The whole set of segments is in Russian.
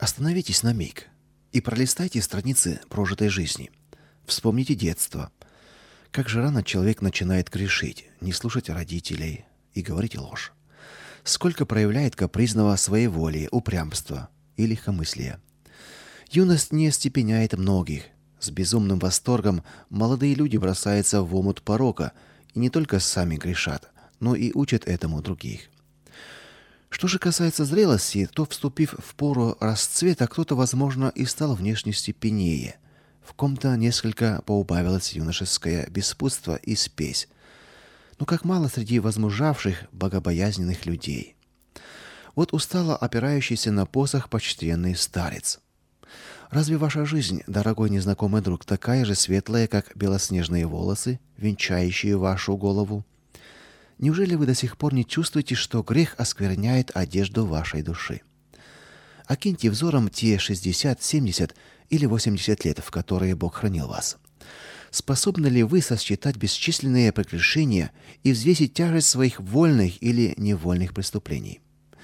Остановитесь на миг и пролистайте страницы прожитой жизни. Вспомните детство. Как же рано человек начинает грешить, не слушать родителей и говорить ложь. Сколько проявляет капризного своеволия, упрямства и легкомыслия. Юность не остепеняет многих. С безумным восторгом молодые люди бросаются в омут порока и не только сами грешат, но и учат этому других. Что же касается зрелости, то, вступив в пору расцвета, кто-то, возможно, и стал внешне степеннее. В ком-то несколько поубавилось юношеское беспутство и спесь. Но как мало среди возмужавших, богобоязненных людей. Вот устало опирающийся на посох почтенный старец. Разве ваша жизнь, дорогой незнакомый друг, такая же светлая, как белоснежные волосы, венчающие вашу голову? Неужели вы до сих пор не чувствуете, что грех оскверняет одежду вашей души? Окиньте взором те 60, 70 или 80 лет, в которые Бог хранил вас. Способны ли вы сосчитать бесчисленные прегрешения и взвесить тяжесть своих вольных или невольных преступлений?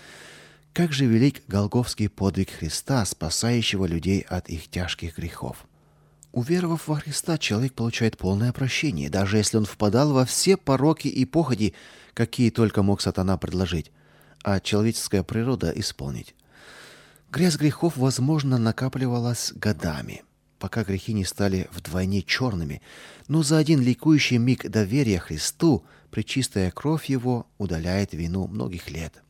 Как же велик голгофский подвиг Христа, спасающего людей от их тяжких грехов! Уверовав во Христа, человек получает полное прощение, даже если он впадал во все пороки и похоти, какие только мог сатана предложить, а человеческая природа исполнить. Грязь грехов, возможно, накапливалась годами, пока грехи не стали вдвойне черными, но за один ликующий миг доверия Христу пречистая кровь Его удаляет вину многих лет.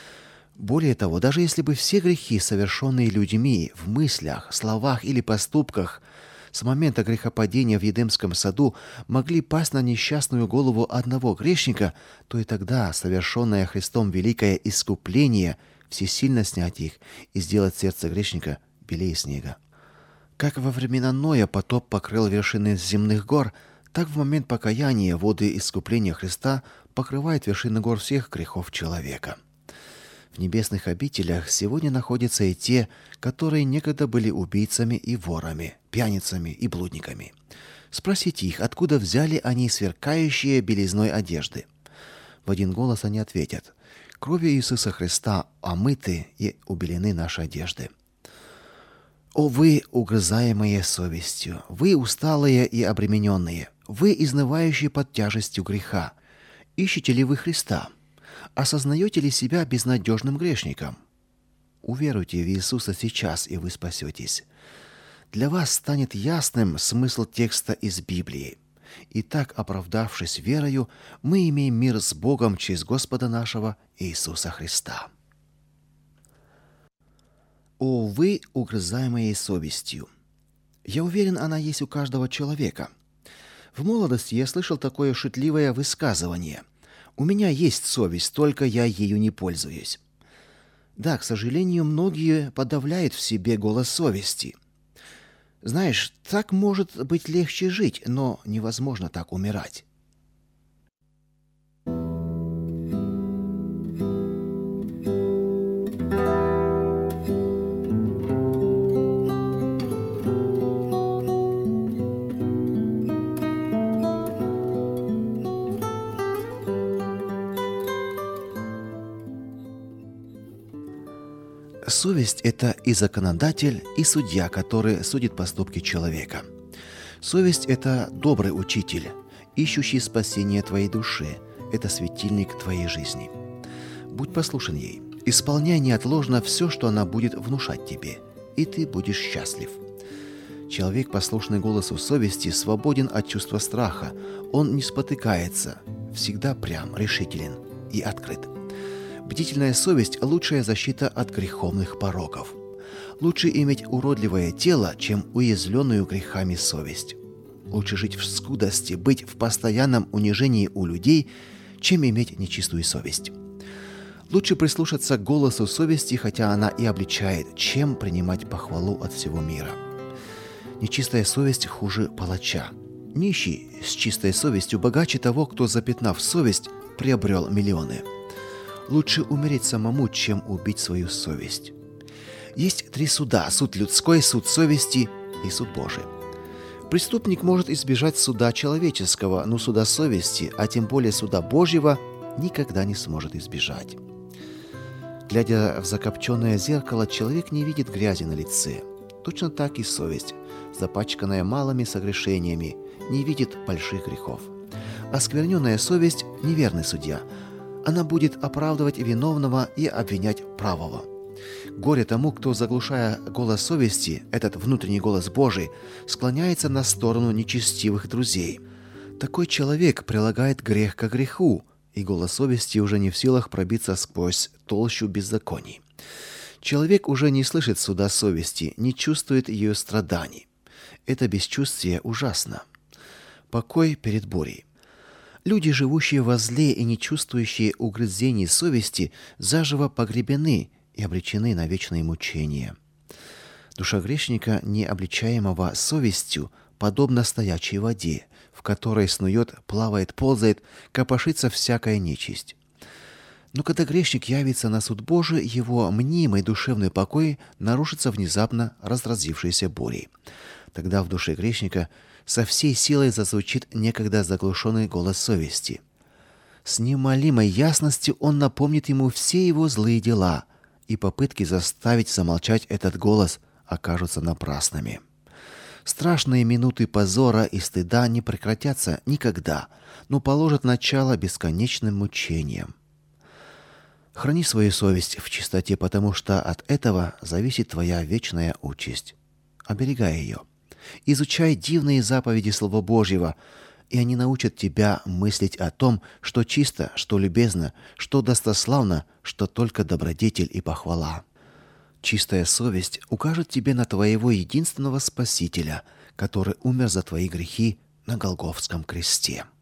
Более того, даже если бы все грехи, совершенные людьми в мыслях, словах или поступках, с момента грехопадения в Едемском саду могли пасть на несчастную голову одного грешника, то и тогда совершенное Христом великое искупление всесильно снять их и сделать сердце грешника белее снега. Как во времена Ноя потоп покрыл вершины земных гор, так в момент покаяния воды искупления Христа покрывают вершины гор всех грехов человека. В небесных обителях сегодня находятся и те, которые некогда были убийцами и ворами, пьяницами и блудниками. Спросите их, откуда взяли они сверкающие белизной одежды. В один голос они ответят: кровью Иисуса Христа омыты и убелены наши одежды. О вы, угрызаемые совестью, вы усталые и обремененные, вы, изнывающие под тяжестью греха, ищете ли вы Христа? Осознаете ли себя безнадежным грешником? Уверуйте в Иисуса сейчас, и вы спасетесь. Для вас станет ясным смысл текста из Библии. Итак, оправдавшись верою, мы имеем мир с Богом через Господа нашего Иисуса Христа. О вы, угрызаемые совестью! Я уверен, она есть у каждого человека. В молодости я слышал такое шутливое высказывание: «У меня есть совесть, только я ею не пользуюсь». Да, к сожалению, многие подавляют в себе голос совести. Знаешь, так может быть легче жить, но невозможно так умирать. Совесть – это и законодатель, и судья, который судит поступки человека. Совесть – это добрый учитель, ищущий спасение твоей души. Это светильник твоей жизни. Будь послушен ей. Исполняй неотложно все, что она будет внушать тебе, и ты будешь счастлив. Человек, послушный голосу совести, свободен от чувства страха. Он не спотыкается, всегда прям, решителен и открыт. Бдительная совесть – лучшая защита от греховных пороков. Лучше иметь уродливое тело, чем уязвленную грехами совесть. Лучше жить в скудости, быть в постоянном унижении у людей, чем иметь нечистую совесть. Лучше прислушаться к голосу совести, хотя она и обличает, чем принимать похвалу от всего мира. Нечистая совесть хуже палача. Нищий с чистой совестью богаче того, кто, запятнав совесть, приобрел миллионы. Лучше умереть самому, чем убить свою совесть. Есть три суда: суд людской, суд совести и суд Божий. Преступник может избежать суда человеческого, но суда совести, а тем более суда Божьего, никогда не сможет избежать. Глядя в закопченное зеркало, человек не видит грязи на лице. Точно так и совесть, запачканная малыми согрешениями, не видит больших грехов. Оскверненная совесть – неверный судья. Она будет оправдывать виновного и обвинять правого. Горе тому, кто, заглушая голос совести, этот внутренний голос Божий, склоняется на сторону нечестивых друзей. Такой человек прилагает грех к греху, и голос совести уже не в силах пробиться сквозь толщу беззаконий. Человек уже не слышит суда совести, не чувствует ее страданий. Это бесчувствие ужасно. Покой перед бурей. Люди, живущие во зле и не чувствующие угрызений совести, заживо погребены и обречены на вечные мучения. Душа грешника, не обличаемого совестью, подобна стоячей воде, в которой снует, плавает, ползает, копошится всякая нечисть. Но когда грешник явится на суд Божий, его мнимый душевный покой нарушится внезапно разразившейся бурей. Тогда в душе грешника со всей силой зазвучит некогда заглушенный голос совести. С неумолимой ясностью он напомнит ему все его злые дела, и попытки заставить замолчать этот голос окажутся напрасными. Страшные минуты позора и стыда не прекратятся никогда, но положат начало бесконечным мучениям. Храни свою совесть в чистоте, потому что от этого зависит твоя вечная участь. Оберегай ее. Изучай дивные заповеди Слова Божьего, и они научат тебя мыслить о том, что чисто, что любезно, что достославно, что только добродетель и похвала. Чистая совесть укажет тебе на твоего единственного Спасителя, который умер за твои грехи на Голгофском кресте.